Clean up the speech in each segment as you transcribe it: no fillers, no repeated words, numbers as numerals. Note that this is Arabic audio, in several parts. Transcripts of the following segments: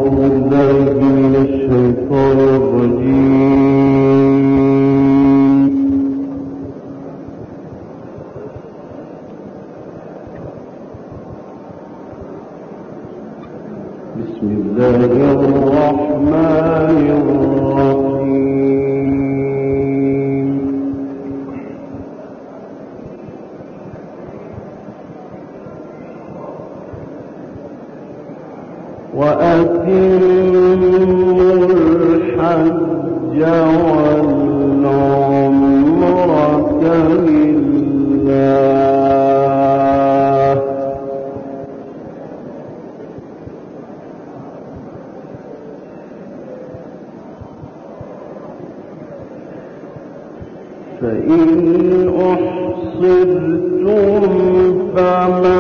فإن أحصرتم فما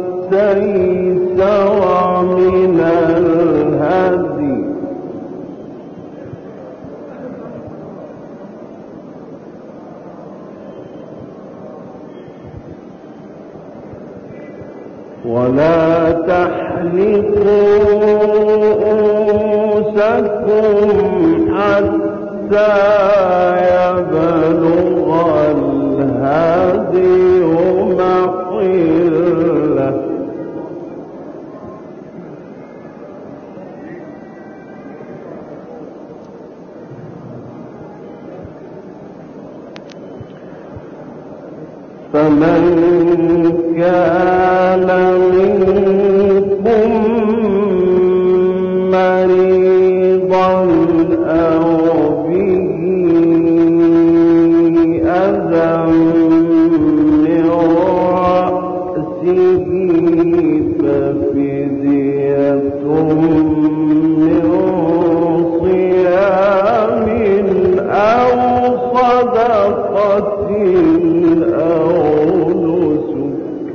استيسر من الهدي ولا تحلقوا رؤوسكم حتى يبلغ الهدي محله فمن كان منكم مريضا أو به أذى من رأسه ففدية من صيام أو صدقة أو نسك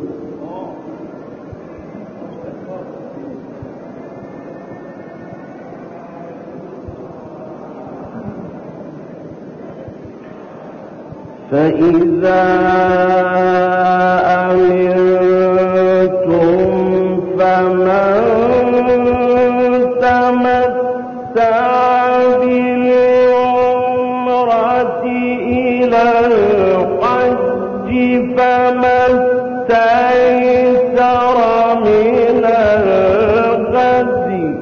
فإذا أمنتم فمن تمتع بالعمرة إلى الحج فما استيسر من الهدي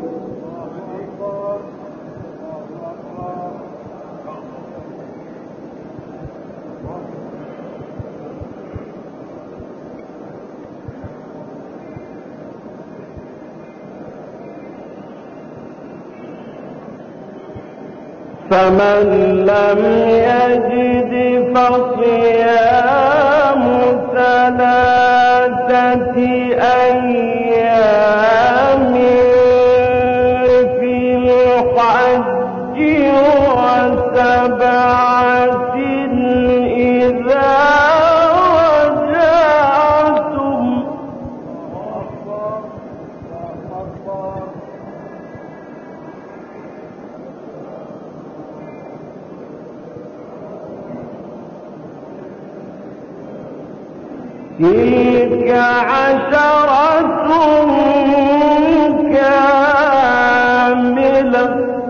فمن لم يجد فصيام ثلاثة أيام في الحج وسبعة إذا رجعتم تلك عشرة كاملة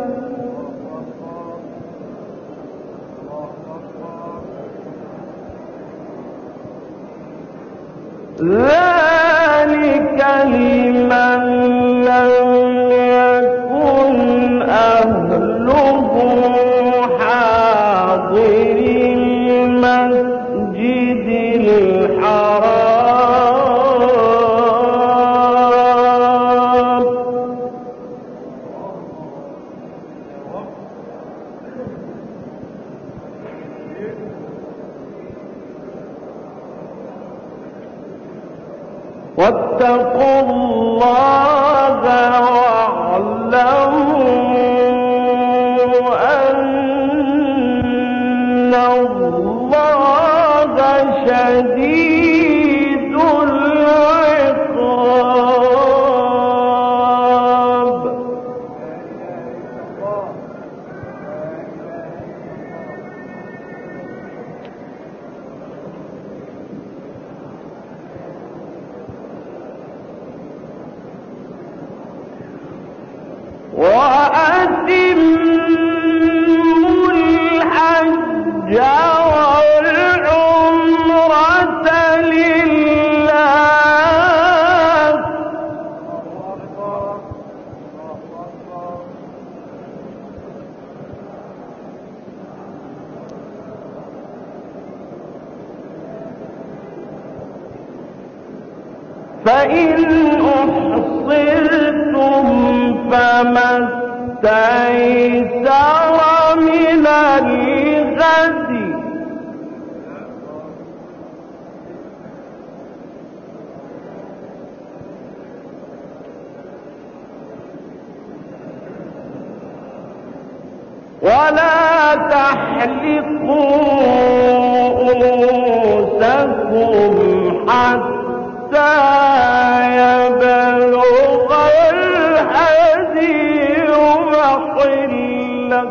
ذلك لمن لم يكن أهله حاضر المسجد الحرام فإن أحصرتم فما استيسر من الهدي ولا تحلقوا رؤوسكم حتى يبلغ الهدي محله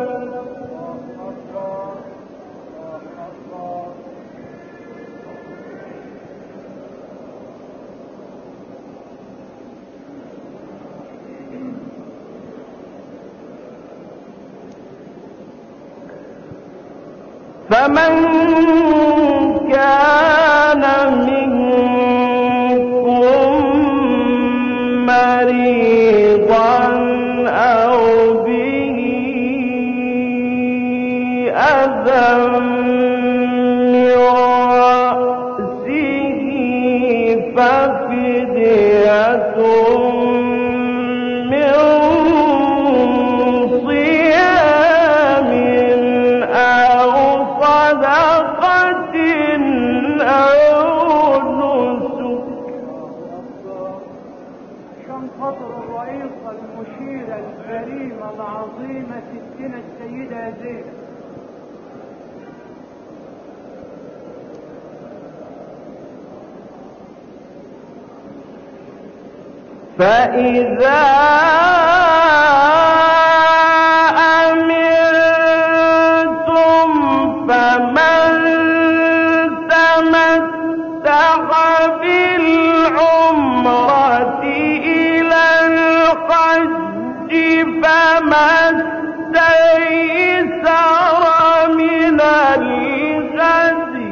فمن كان منكم مريضا أو به أذى من رأسه ففدية من صيام أو صدقة أو نسك. عشان خاطر الرئيسة المشيرة الكريمة العظيمة ستنا السيدة زينب فإذا أمنتم فمن تمتع بالعمرة إلى الحج فما استيسر من الهدي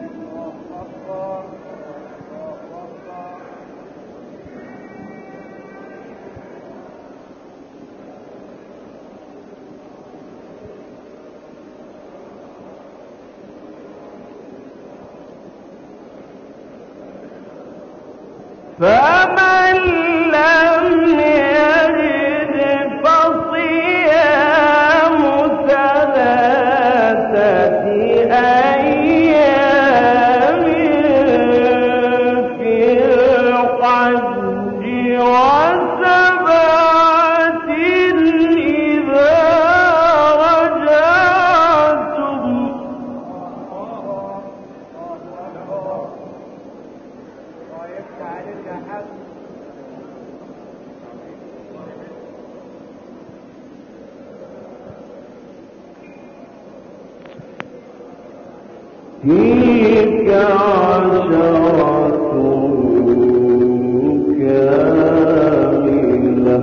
فمن لم يجد فصيام ثلاثة أيام في الحج وسبعة إذا رجعتم تلك عشرة كاملة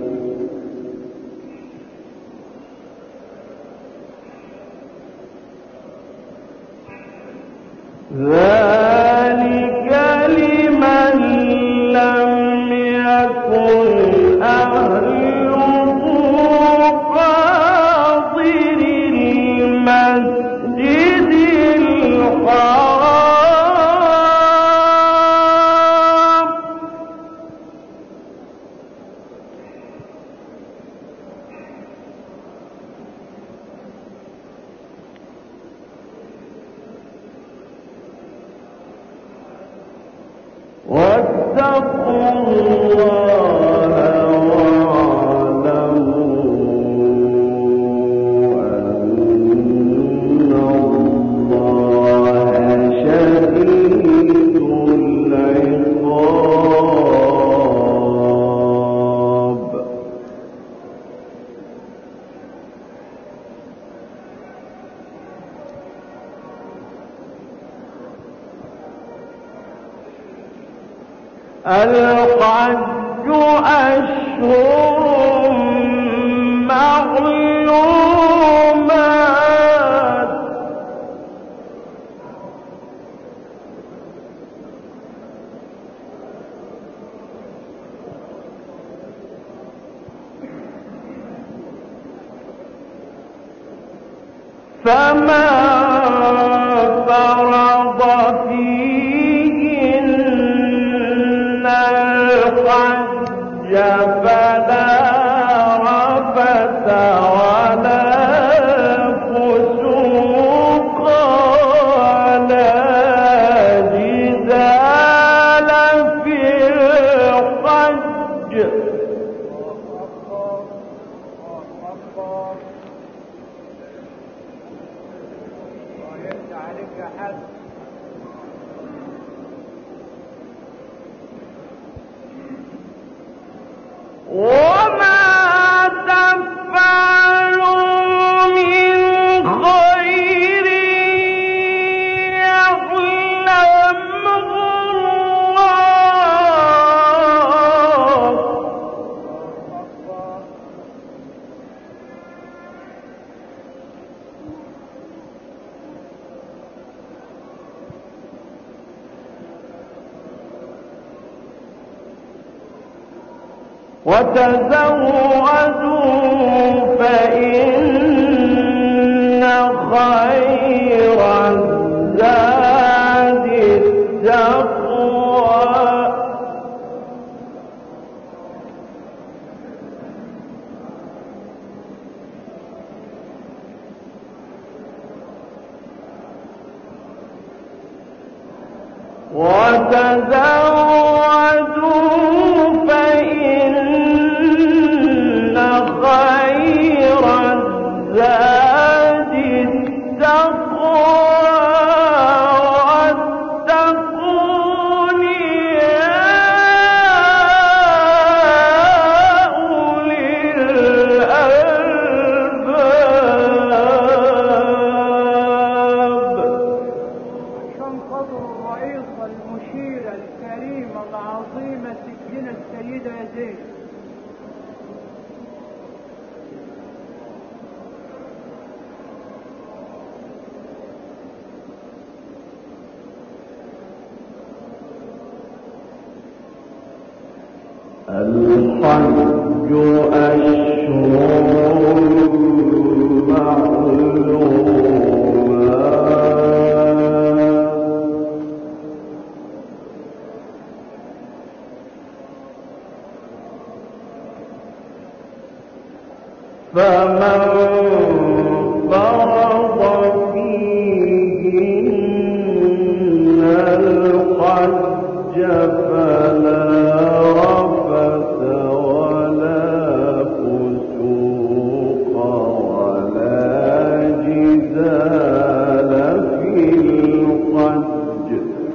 ذلك لمن لم يكن أهله حاضر المسجد الحرام واتقوا الله واعلموا أن الله شديد العقاب. الحج أشهر معلومات فما فرض فيهن فلا رفث ولا فسوق ولا جدال في الحج. وما تفعلوا من خير يعلمه الله. وتزودوا فإن خير الزاد التقوى. وتزودوا فإن خير الزاد التقوى واتقون يا أولي الألباب. عشان خاطر الرئيس المشير الكريم العظيمة ستنا السيدة زينب الحج أشهر معلومات فمن فرض فيهن الحج فلا رفث ولا فسوق ولا جدال في الحج.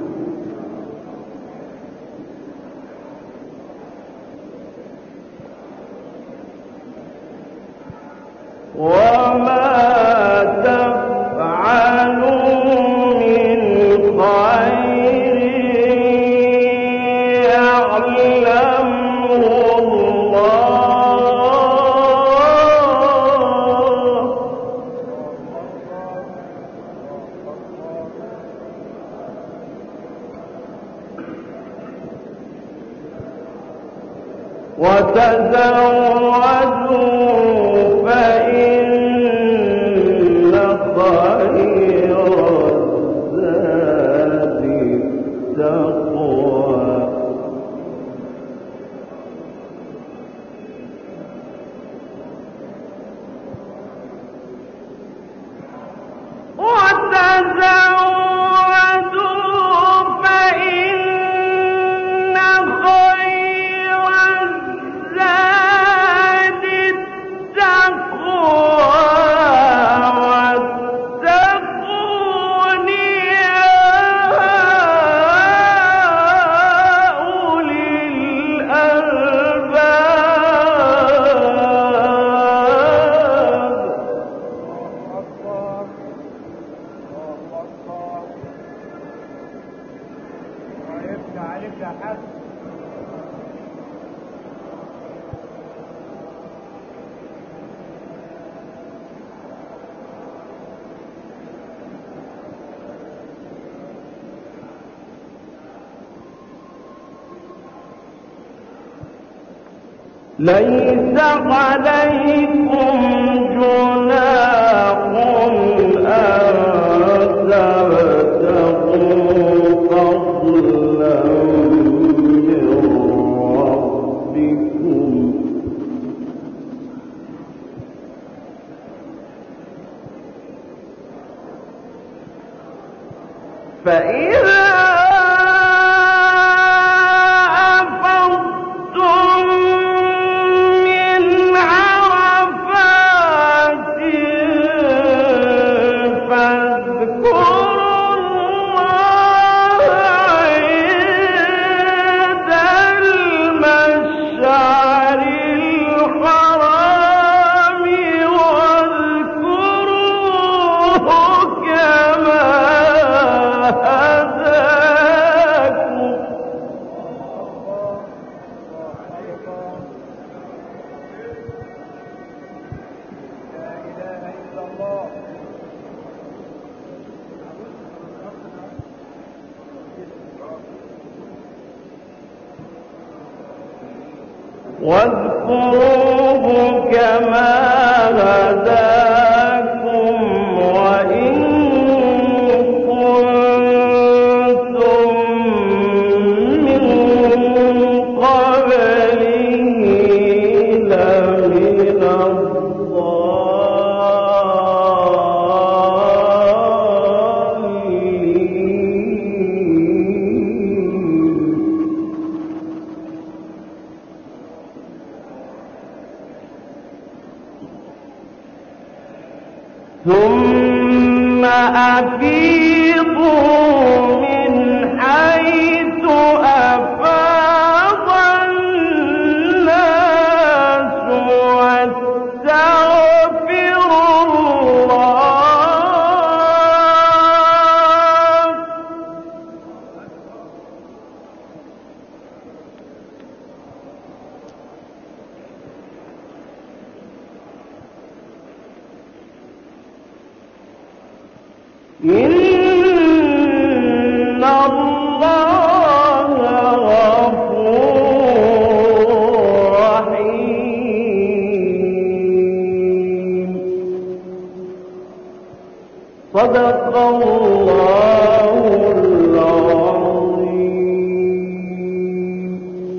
وما تفعلوا من خير يعلمه الله. وتزودوا فإن خير الزاد التقوى. وتزودوا فإن خير الزاد التقوى واتقون يا أولي الألباب. ويفتح عليك يا حاج. ليس عليكم جناح أن تبتغوا فضلا من ربكم فإذا أفضتم من عرفات فاذكروا الله عند المشعر الحرام واذكروه كما هداكم لا إله إلا الله. واذكروه كما هداكم وإن كنتم من قبله لمن الضالين. ثم أفيضوا من حيث أفاض الناس واستغفروا الله إن الله غفور رحيم. صدق الله العظيم.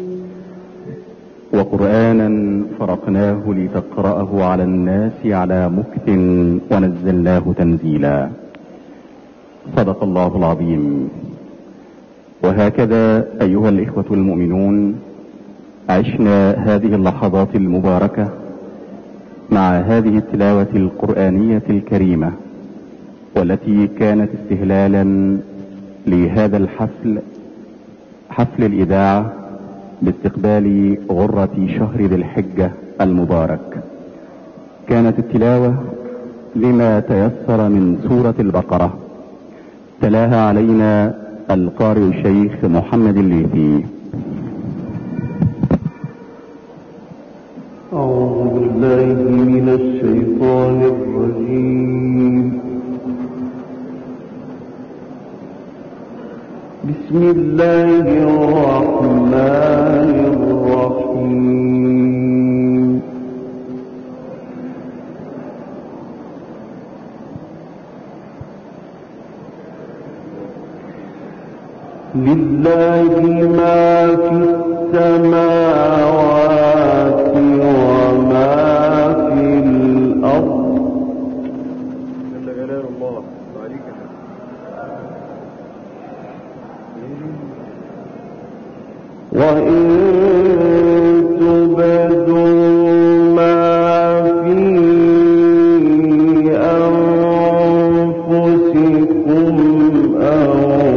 وقرآنا فرقناه لتقرأه على الناس على مكث ونزلناه تنزيلا. صدق الله العظيم. وهكذا أيها الإخوة المؤمنون عشنا هذه اللحظات المباركة مع هذه التلاوة القرآنية الكريمة، والتي كانت استهلالا لهذا الحفل، حفل الإذاعة باستقبال غرة شهر ذي الحجة المبارك. كانت التلاوة لما تيسر من سورة البقرة، تلاها علينا القارئ الشيخ محمد الليثي. أعوذ بالله من الشيطان الرجيم. بسم الله الرحمن الرحيم. لله ما في السماوات وما في الأرض. جل جلال الله عليك. وإن تبدوا ما في أنفسكم أو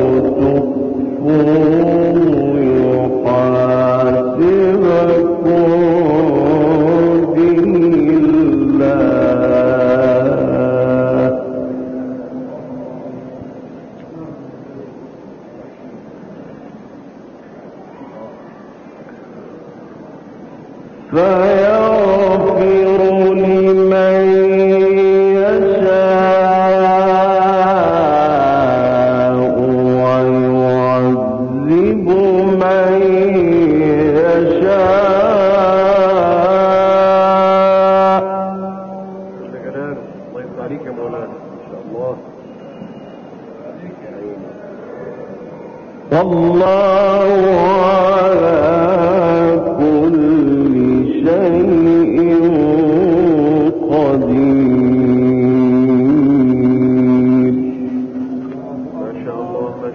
تخفوه يحاسبكم به الله. فيغفر لمن يشاء ويعذب من يشاء. جل جلاله. الله يرضى عليك يا مولانا ان شاء الله. والله على كل شيء قدير. ما شاء الله ما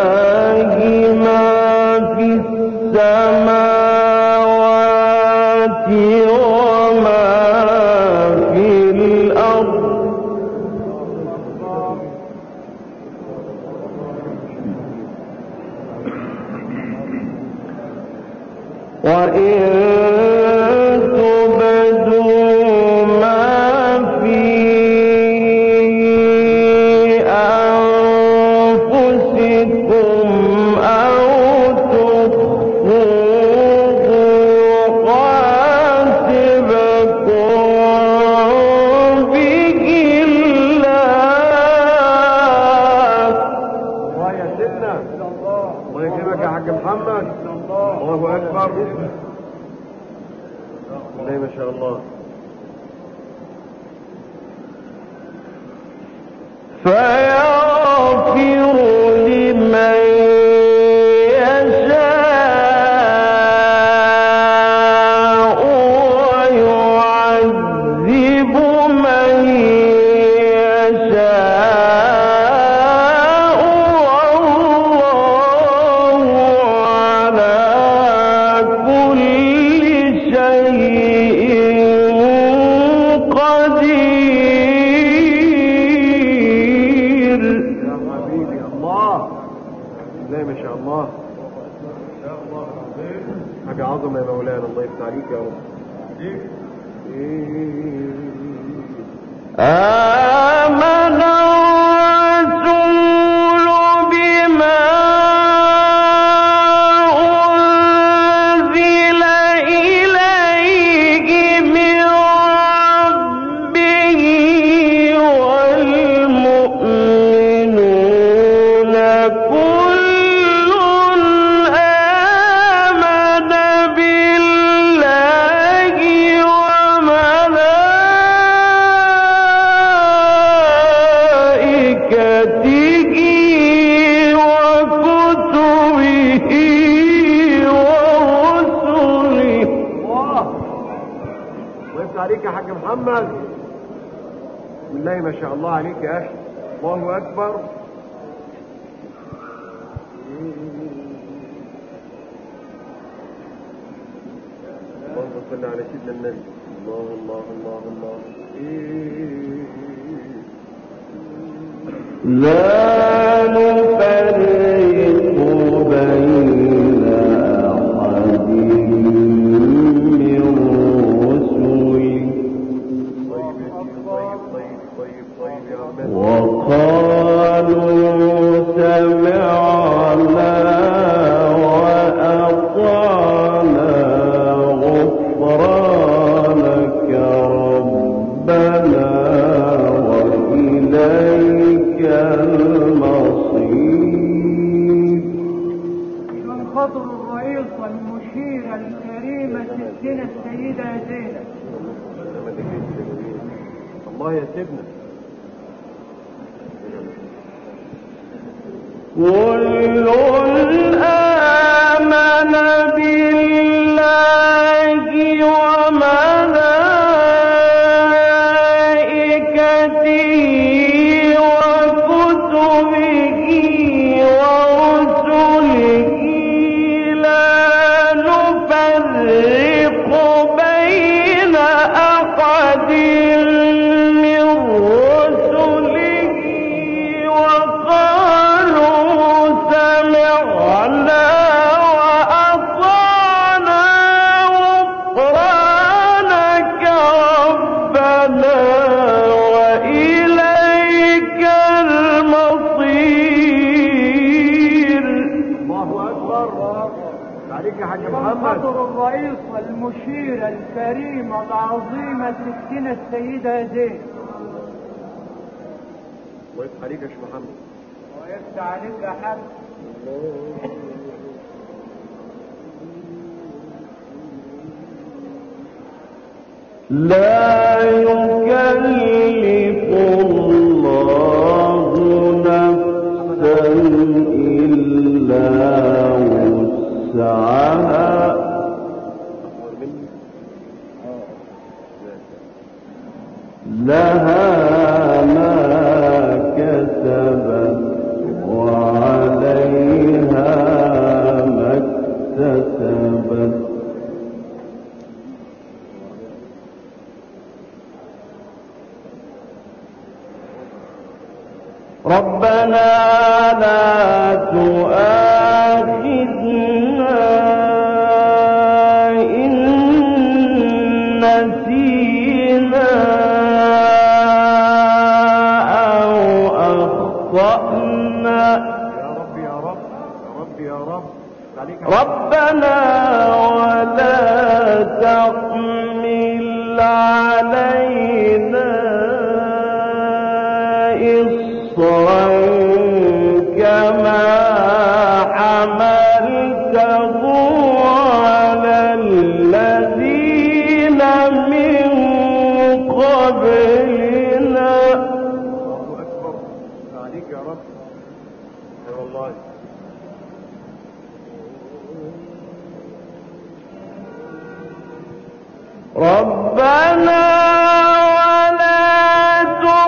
ما في السماوات وما في الأرض وإن تبدوا ما في أنفسكم أو تخفوه يحاسبكم به الله. الله يا سيدنا، الله يكرمك يا حاج محمد. الله أكبر. الله ما شاء الله. فيغفر لمن يشاء ويعذب من يشاء والله على كل شيء قدير. يا حبيبي الله. الله ما شاء الله. حاجة عظمة يا مولانا. الله يفتح عليك يا رب. آمن الرسول بما أنزل إليه من ربه والمؤمنون كل آمن بالله وملائكته وكتبه ورسله. الله يفتح عليك يا حاج محمد. بسم الله ما شاء الله عليك يا أخي. الله أكبر. اللهم صل على سيدنا النبي. الله الله الله الله. لا نفرق بين أحد من رسله طيب يا سيدي. طيب طيب طيب طيب يا عم. وقالوا سمعنا وأطعنا غفرانك ربنا وإليك المصير. من خاطر الرئيس والمشير الكريمة ستنا السيدة زينب. الله يا سيدنا. كل آمن بالله وملائكته وكتبه ورسله لا نفرق بين أحد من رسله وقالوا سمعنا وأطعنا غفرانك ربنا وإليك المصير. الله أكبر. عليك يا حاج من محمد. خاطر الرئيس والمشير الكريمة العظيمة ستنا السيدة زينب. الله يفتح عليك يا شيخ محمد. ويفتح عليك يا حاج. لا يكلف الله نفسا إلا وسعها لها ما كسبت وعليها رب يا رب عليك ربنا ولا تحمل علينا إصرا كما حملته على الذين من قبلنا. الله أكبر عليك يا رب. أي والله. ربنا ولا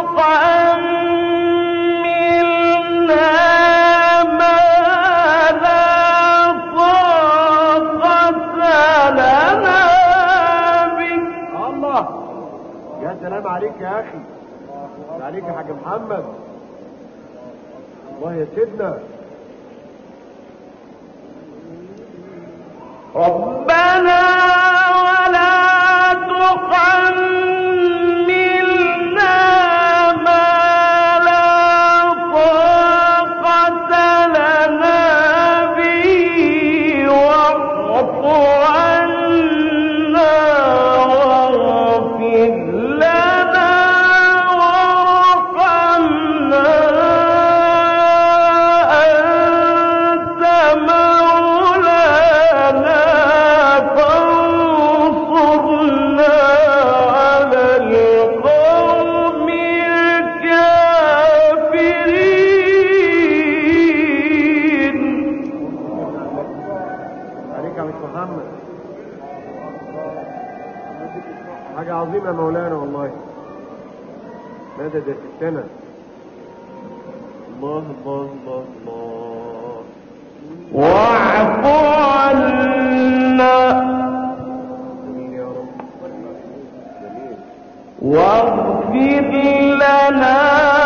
تحملنا ما لا طاقة لنا به. الله يا سلام عليك يا أخي، عليك يا حاج محمد. الله يا سيدنا. ربنا ولا تحملنا ما لا طاقة لنا به واعف عنا واغفر لنا وارحمنا أنت مولانا فانصرنا على القوم الكافرين. عليك يا مش محمد. حاجة عظيمة يا مولانا والله. ماذا ده ستنا. الله الله الله الله. واعف عنا جميل يا رب. جميل. واغفر لنا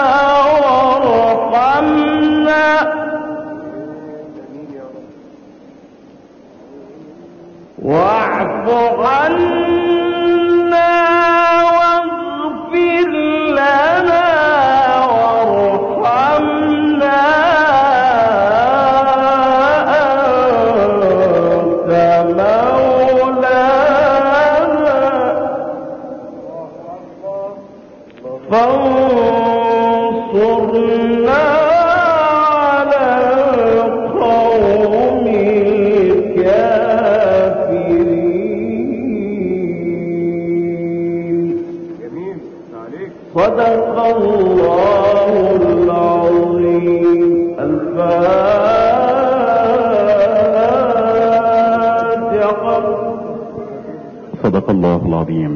وارحمنا جميل يا رب. واعف عنا واغفر لنا وارحمنا أنت مولانا فانصرنا على القوم الكافرين. جميل عليك. صدق الله العظيم. الفاتحة. صدق الله العظيم.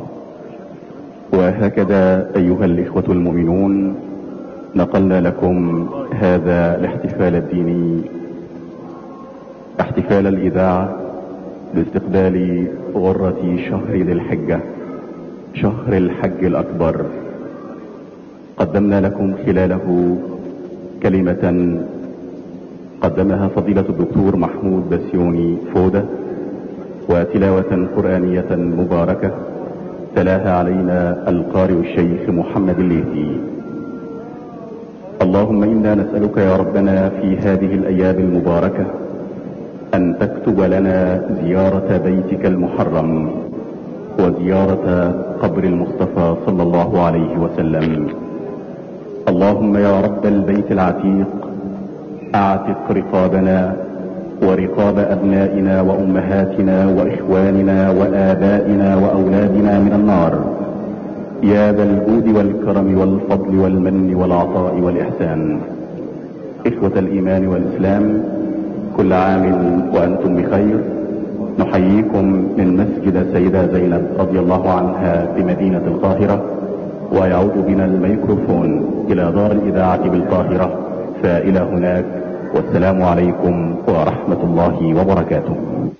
وهكذا أيها الإخوة المؤمنون نقلنا لكم هذا الاحتفال الديني، احتفال الإذاعة باستقبال غرة شهر ذي الحجة، شهر الحج الأكبر. قدمنا لكم خلاله كلمة قدمها فضيلة الدكتور محمود بسيوني فودة، وتلاوة قرآنية مباركة تلاها علينا القارئ الشيخ محمد الليثي. اللهم إنا نسألك يا ربنا في هذه الأيام المباركة أن تكتب لنا زيارة بيتك المحرم وزيارة قبر المصطفى صلى الله عليه وسلم. اللهم يا رب البيت العتيق اعتق رقابنا ورقاب أبنائنا وأمهاتنا وإخواننا وآبائنا وأولادنا من النار يا ذا الجود والكرم والفضل والمن والعطاء والإحسان. إخوة الإيمان والإسلام، كل عام وأنتم بخير. نحييكم من مسجد سيدة زينب رضي الله عنها بمدينة القاهرة، ويعود بنا الميكروفون إلى دار الإذاعة بالقاهرة، فإلى هناك، والسلام عليكم ورحمة الله وبركاته.